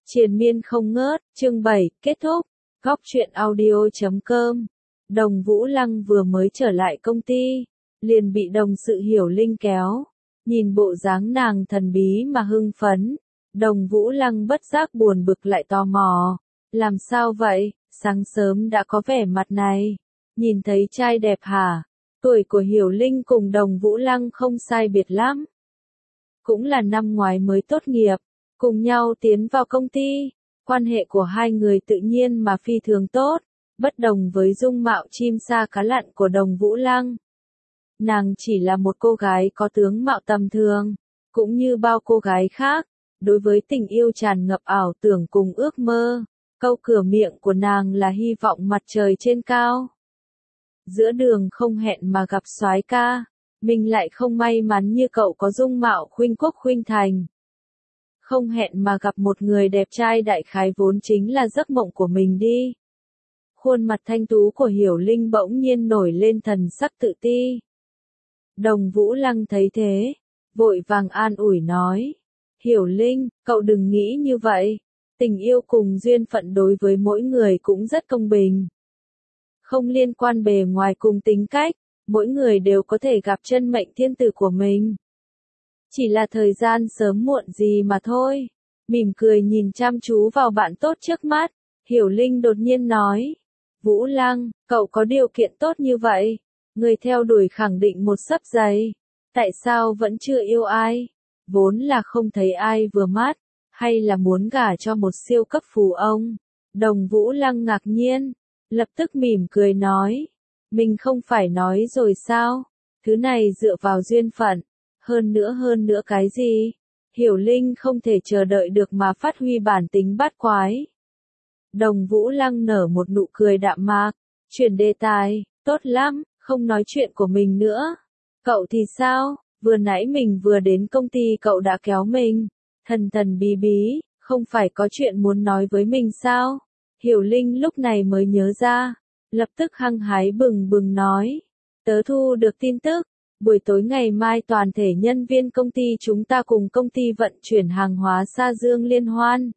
Triền miên không ngớt, chương 7, kết thúc. Góc truyện audio.com. Đồng Vũ Lăng vừa mới trở lại công ty, liền bị đồng sự Hiểu Linh kéo. Nhìn bộ dáng nàng thần bí mà hưng phấn, Đồng Vũ Lăng bất giác buồn bực lại tò mò. Làm sao vậy, sáng sớm đã có vẻ mặt này. Nhìn thấy trai đẹp hả? Tuổi của Hiểu Linh cùng Đồng Vũ Lăng không sai biệt lắm. Cũng là năm ngoái mới tốt nghiệp, cùng nhau tiến vào công ty. Quan hệ của hai người tự nhiên mà phi thường tốt, bất đồng với dung mạo chim sa cá lặn của Đồng Vũ Lăng. Nàng chỉ là một cô gái có tướng mạo tầm thường, cũng như bao cô gái khác, đối với tình yêu tràn ngập ảo tưởng cùng ước mơ. Câu cửa miệng của nàng là hy vọng mặt trời trên cao. Giữa đường không hẹn mà gặp soái ca, mình lại không may mắn như cậu có dung mạo khuynh quốc khuynh thành. Không hẹn mà gặp một người đẹp trai đại khái vốn chính là giấc mộng của mình đi. Khuôn mặt thanh tú của Hiểu Linh bỗng nhiên nổi lên thần sắc tự ti. Đồng Vũ Lăng thấy thế, vội vàng an ủi nói. Hiểu Linh, cậu đừng nghĩ như vậy. Tình yêu cùng duyên phận đối với mỗi người cũng rất công bình. Không liên quan bề ngoài cùng tính cách, mỗi người đều có thể gặp chân mệnh thiên tử của mình. Chỉ là thời gian sớm muộn gì mà thôi. Mỉm cười nhìn chăm chú vào bạn tốt trước mắt, Hiểu Linh đột nhiên nói. Vũ Lăng, cậu có điều kiện tốt như vậy, người theo đuổi khẳng định một xấp giày. Tại sao vẫn chưa yêu ai? Vốn là không thấy ai vừa mắt, hay là muốn gả cho một siêu cấp phú ông? Đồng Vũ Lăng ngạc nhiên, lập tức mỉm cười nói. Mình không phải nói rồi sao? Thứ này dựa vào duyên phận. Hơn nữa cái gì? Hiểu Linh không thể chờ đợi được mà phát huy bản tính bát quái. Đồng Vũ Lăng nở một nụ cười đạm mạc, chuyển đề tài, tốt lắm, không nói chuyện của mình nữa. Cậu thì sao? Vừa nãy mình vừa đến công ty cậu đã kéo mình, thần bí bí, không phải có chuyện muốn nói với mình sao? Hiểu Linh lúc này mới nhớ ra, lập tức hăng hái bừng bừng nói. Tớ thu được tin tức. Buổi tối ngày mai toàn thể nhân viên công ty chúng ta cùng công ty vận chuyển hàng hóa Sa Dương liên hoan.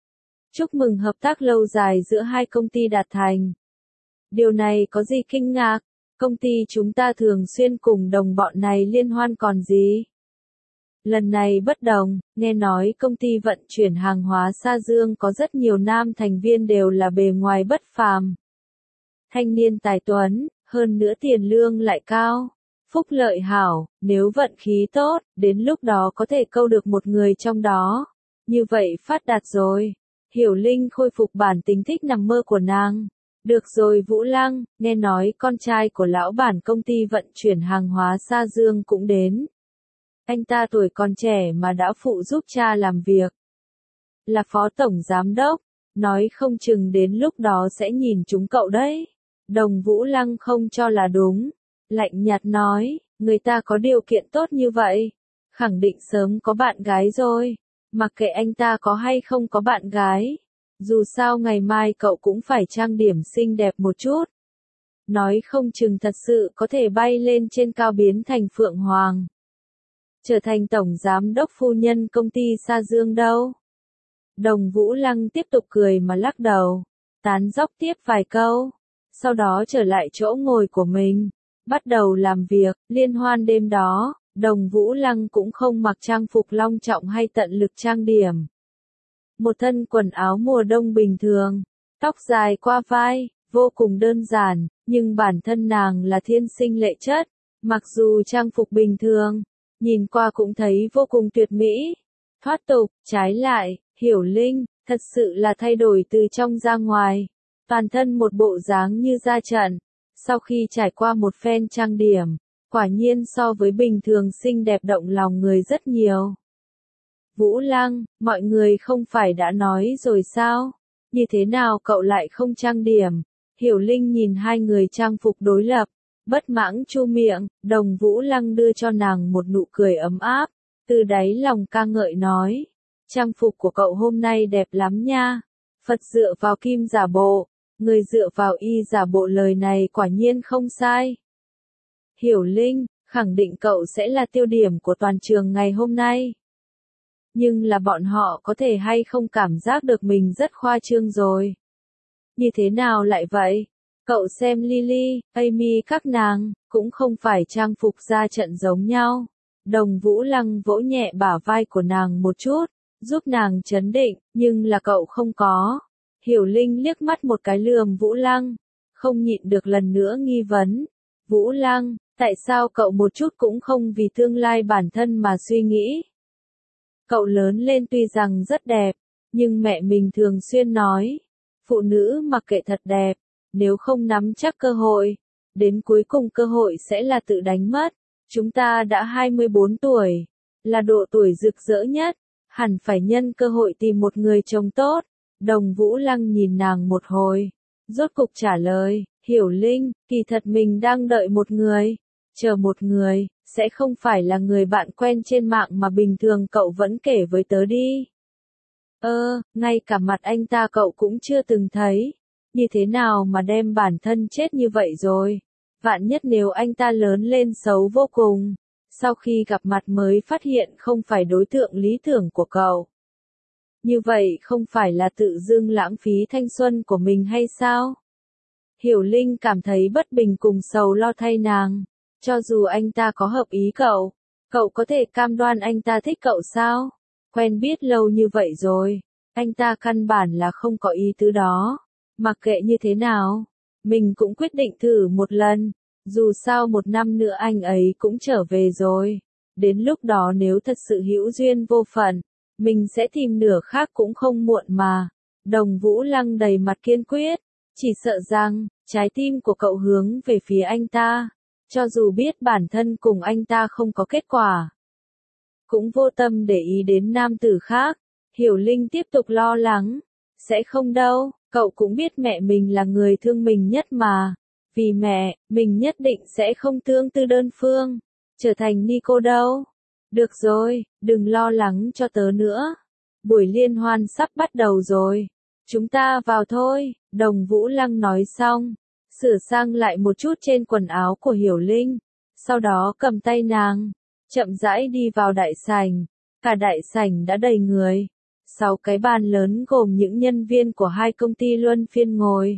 Chúc mừng hợp tác lâu dài giữa hai công ty đạt thành. Điều này có gì kinh ngạc, công ty chúng ta thường xuyên cùng đồng bọn này liên hoan còn gì. Lần này bất đồng, nghe nói công ty vận chuyển hàng hóa Sa Dương có rất nhiều nam thành viên đều là bề ngoài bất phàm. Thanh niên tài tuấn, hơn nữa tiền lương lại cao. Phúc lợi hảo, nếu vận khí tốt, đến lúc đó có thể câu được một người trong đó. Như vậy phát đạt rồi. Hiểu Linh khôi phục bản tính thích nằm mơ của nàng. Được rồi Vũ Lăng, nghe nói con trai của lão bản công ty vận chuyển hàng hóa Sa Dương cũng đến. Anh ta tuổi còn trẻ mà đã phụ giúp cha làm việc. Là phó tổng giám đốc, nói không chừng đến lúc đó sẽ nhìn chúng cậu đấy. Đồng Vũ Lăng không cho là đúng. Lạnh nhạt nói, người ta có điều kiện tốt như vậy, khẳng định sớm có bạn gái rồi, mặc kệ anh ta có hay không có bạn gái. Dù sao ngày mai cậu cũng phải trang điểm xinh đẹp một chút. Nói không chừng thật sự có thể bay lên trên cao biến thành Phượng Hoàng. Trở thành tổng giám đốc phu nhân công ty Sa Dương đâu. Đồng Vũ Lăng tiếp tục cười mà lắc đầu, tán dóc tiếp vài câu, sau đó trở lại chỗ ngồi của mình. Bắt đầu làm việc, liên hoan đêm đó, Đồng Vũ Lăng cũng không mặc trang phục long trọng hay tận lực trang điểm. Một thân quần áo mùa đông bình thường, tóc dài qua vai, vô cùng đơn giản, nhưng bản thân nàng là thiên sinh lệ chất, mặc dù trang phục bình thường, nhìn qua cũng thấy vô cùng tuyệt mỹ, thoát tục. Trái lại, Hiểu Linh, thật sự là thay đổi từ trong ra ngoài, toàn thân một bộ dáng như ra trận. Sau khi trải qua một phen trang điểm, quả nhiên so với bình thường xinh đẹp động lòng người rất nhiều. Vũ Lăng, mọi người không phải đã nói rồi sao? Như thế nào cậu lại không trang điểm? Hiểu Linh nhìn hai người trang phục đối lập, bất mãn chu miệng. Đồng Vũ Lăng đưa cho nàng một nụ cười ấm áp, từ đáy lòng ca ngợi nói. Trang phục của cậu hôm nay đẹp lắm nha. Phật dựa vào kim giả bộ. Người dựa vào y giả bộ, lời này quả nhiên không sai. Hiểu Linh, khẳng định cậu sẽ là tiêu điểm của toàn trường ngày hôm nay. nhưng là bọn họ có thể hay không cảm giác được mình rất khoa trương rồi. Như thế nào lại vậy? Cậu xem Lily, Amy các nàng, cũng không phải trang phục ra trận giống nhau. Đồng Vũ Lăng vỗ nhẹ bả vai của nàng một chút, giúp nàng trấn định, nhưng là cậu không có. Hiểu Linh liếc mắt một cái lườm Vũ Lăng, không nhịn được lần nữa nghi vấn. Vũ Lăng, tại sao cậu một chút cũng không vì tương lai bản thân mà suy nghĩ? Cậu lớn lên tuy rằng rất đẹp, nhưng mẹ mình thường xuyên nói, phụ nữ mặc kệ thật đẹp, nếu không nắm chắc cơ hội, đến cuối cùng cơ hội sẽ là tự đánh mất. Chúng ta đã 24 tuổi, là độ tuổi rực rỡ nhất, hẳn phải nhân cơ hội tìm một người chồng tốt. Đồng Vũ Lăng nhìn nàng một hồi, rốt cục trả lời, Hiểu Linh, kỳ thật mình đang đợi một người, chờ một người, sẽ không phải là người bạn quen trên mạng mà bình thường cậu vẫn kể với tớ đi. Ngay cả mặt anh ta cậu cũng chưa từng thấy, như thế nào mà đem bản thân chết như vậy rồi, vạn nhất nếu anh ta lớn lên xấu vô cùng, sau khi gặp mặt mới phát hiện không phải đối tượng lý tưởng của cậu. Như vậy không phải là tự dưng lãng phí thanh xuân của mình hay sao? Hiểu Linh cảm thấy bất bình cùng sầu lo thay nàng. Cho dù anh ta có hợp ý cậu, cậu có thể cam đoan anh ta thích cậu sao? Quen biết lâu như vậy rồi, anh ta căn bản là không có ý tứ đó. Mặc kệ như thế nào, mình cũng quyết định thử một lần. Dù sao một năm nữa anh ấy cũng trở về rồi. Đến lúc đó nếu thật sự hữu duyên vô phận, mình sẽ tìm nửa khác cũng không muộn mà. Đồng Vũ Lăng đầy mặt kiên quyết, chỉ sợ rằng, trái tim của cậu hướng về phía anh ta. Cho dù biết bản thân cùng anh ta không có kết quả, cũng vô tâm để ý đến nam tử khác. Hiểu Linh tiếp tục lo lắng, sẽ không đâu, cậu cũng biết mẹ mình là người thương mình nhất mà. Vì mẹ, mình nhất định sẽ không tương tư đơn phương, trở thành ni cô đâu. Được rồi, đừng lo lắng cho tớ nữa. Buổi liên hoan sắp bắt đầu rồi. Chúng ta vào thôi, Đồng Vũ Lăng nói xong, sửa sang lại một chút trên quần áo của Hiểu Linh, sau đó cầm tay nàng, chậm rãi đi vào đại sảnh. Cả đại sảnh đã đầy người. 6 cái bàn lớn gồm những nhân viên của 2 công ty luân phiên ngồi.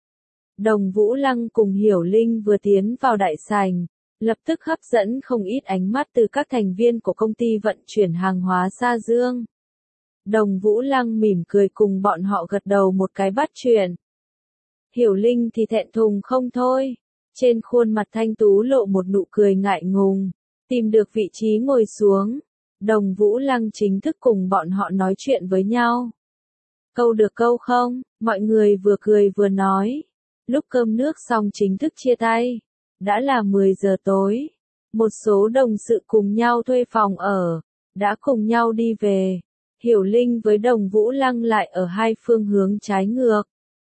Đồng Vũ Lăng cùng Hiểu Linh vừa tiến vào đại sảnh, lập tức hấp dẫn không ít ánh mắt từ các thành viên của công ty vận chuyển hàng hóa Sa Dương. Đồng Vũ Lăng mỉm cười cùng bọn họ gật đầu một cái bắt chuyện. Hiểu Linh thì thẹn thùng không thôi, trên khuôn mặt thanh tú lộ một nụ cười ngại ngùng, tìm được vị trí ngồi xuống. Đồng Vũ Lăng chính thức cùng bọn họ nói chuyện với nhau. Câu được câu không, mọi người vừa cười vừa nói. Lúc cơm nước xong chính thức chia tay. Đã là 10 giờ tối. Một số đồng sự cùng nhau thuê phòng ở, đã cùng nhau đi về. Hiểu Linh với Đồng Vũ Lăng lại ở hai phương hướng trái ngược.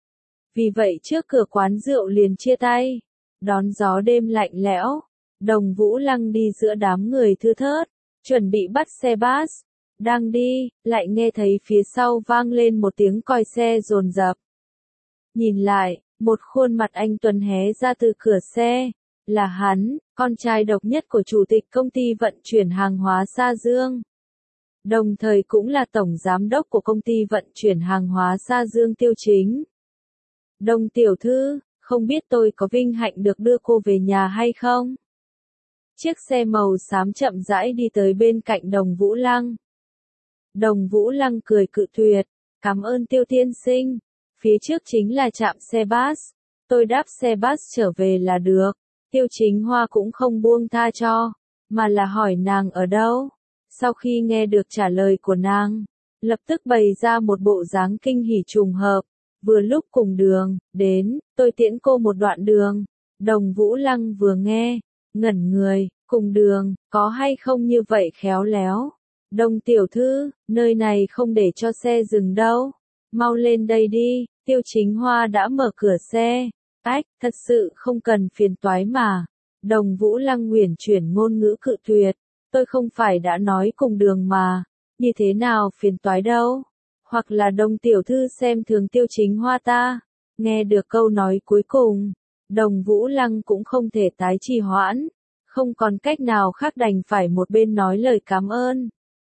Vì vậy trước cửa quán rượu liền chia tay. Đón gió đêm lạnh lẽo, Đồng Vũ Lăng đi giữa đám người thưa thớt, chuẩn bị bắt xe bus. Đang đi, lại nghe thấy phía sau vang lên một tiếng còi xe dồn dập. Nhìn lại, một khuôn mặt anh tuấn hé ra từ cửa xe. Là hắn, con trai độc nhất của chủ tịch công ty vận chuyển hàng hóa Sa Dương. Đồng thời cũng là tổng giám đốc của công ty vận chuyển hàng hóa Sa Dương Tiêu Chính. Đồng tiểu thư, không biết tôi có vinh hạnh được đưa cô về nhà hay không? Chiếc xe màu xám chậm rãi đi tới bên cạnh Đồng Vũ Lăng. Đồng Vũ Lăng cười cự tuyệt, cảm ơn Tiêu tiên sinh, phía trước chính là trạm xe bus, tôi đáp xe bus trở về là được. Tiêu Chính Hoa cũng không buông tha cho, mà là hỏi nàng ở đâu. Sau khi nghe được trả lời của nàng, lập tức bày ra một bộ dáng kinh hỉ trùng hợp. Vừa lúc cùng đường, đến, tôi tiễn cô một đoạn đường. Đồng Vũ Lăng vừa nghe, ngẩn người, cùng đường, có hay không như vậy khéo léo. Đồng tiểu thư, nơi này không để cho xe dừng đâu. Mau lên đây đi, Tiêu Chính Hoa đã mở cửa xe. Ách, thật sự không cần phiền toái mà. Đồng Vũ Lăng uyển chuyển ngôn ngữ cự tuyệt. Tôi không phải đã nói cùng đường mà. Như thế nào phiền toái đâu. Hoặc là Đồng tiểu thư xem thường Tiêu Chính Hoa ta. Nghe được câu nói cuối cùng, Đồng Vũ Lăng cũng không thể tái trì hoãn. Không còn cách nào khác đành phải một bên nói lời cảm ơn.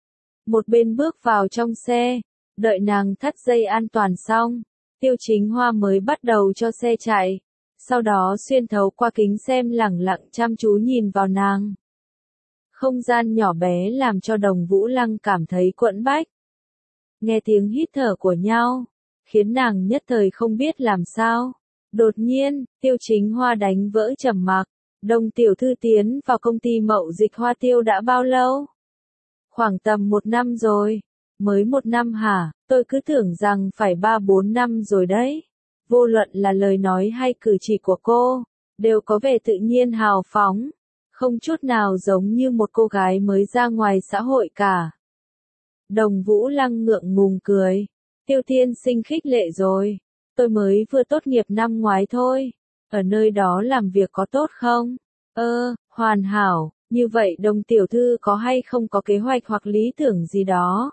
một bên bước vào trong xe, đợi nàng thắt dây an toàn xong, Tiêu Chính Hoa mới bắt đầu cho xe chạy, sau đó xuyên thấu qua kính xem lẳng lặng chăm chú nhìn vào nàng. Không gian nhỏ bé làm cho Đồng Vũ Lăng cảm thấy quẫn bách. Nghe tiếng hít thở của nhau, khiến nàng nhất thời không biết làm sao. Đột nhiên, Tiêu Chính Hoa đánh vỡ trầm mặc. Đồng tiểu thư tiến vào công ty mậu dịch Hoa Tiêu đã bao lâu? Khoảng tầm 1 năm rồi. Mới 1 năm hả? Tôi cứ tưởng rằng phải 3-4 năm rồi đấy. Vô luận là lời nói hay cử chỉ của cô, đều có vẻ tự nhiên hào phóng, không chút nào giống như một cô gái mới ra ngoài xã hội cả. Đồng Vũ Lăng ngượng ngùng cười. Tiêu tiên sinh khích lệ rồi. Tôi mới vừa tốt nghiệp năm ngoái thôi. Ở nơi đó làm việc có tốt không? Hoàn hảo. Như vậy Đồng tiểu thư có hay không có kế hoạch hoặc lý tưởng gì đó?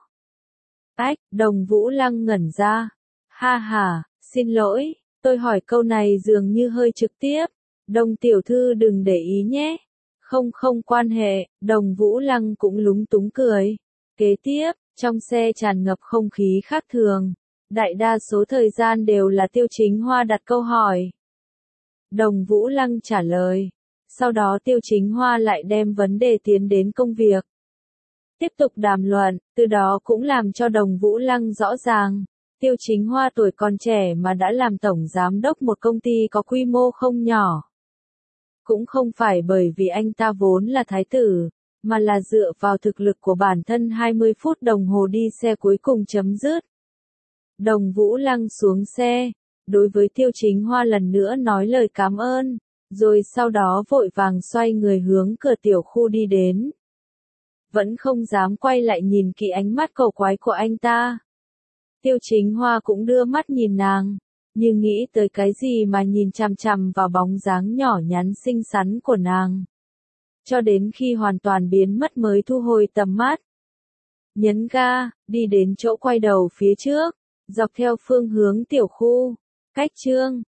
Đồng Vũ Lăng ngẩn ra. Ha ha, xin lỗi, tôi hỏi câu này dường như hơi trực tiếp. Đồng tiểu thư đừng để ý nhé. Không quan hệ, Đồng Vũ Lăng cũng lúng túng cười. Kế tiếp, trong xe tràn ngập không khí khác thường. Đại đa số thời gian đều là Tiêu Chính Hoa đặt câu hỏi. Đồng Vũ Lăng trả lời. Sau đó Tiêu Chính Hoa lại đem vấn đề tiến đến công việc. Tiếp tục đàm luận, từ đó cũng làm cho Đồng Vũ Lăng rõ ràng. Tiêu Chính Hoa tuổi còn trẻ mà đã làm tổng giám đốc một công ty có quy mô không nhỏ. Cũng không phải bởi vì anh ta vốn là thái tử, mà là dựa vào thực lực của bản thân 20 phút đồng hồ đi xe cuối cùng chấm dứt. Đồng Vũ Lăng xuống xe, đối với Tiêu Chính Hoa lần nữa nói lời cảm ơn, rồi sau đó vội vàng xoay người hướng cửa tiểu khu đi đến. Vẫn không dám quay lại nhìn kỹ ánh mắt cầu quái của anh ta. Tiêu Chính Hoa cũng đưa mắt nhìn nàng, nhưng nghĩ tới cái gì mà nhìn chằm chằm vào bóng dáng nhỏ nhắn xinh xắn của nàng. Cho đến khi hoàn toàn biến mất mới thu hồi tầm mắt. Nhấn ga, đi đến chỗ quay đầu phía trước, dọc theo phương hướng tiểu khu. Cách chương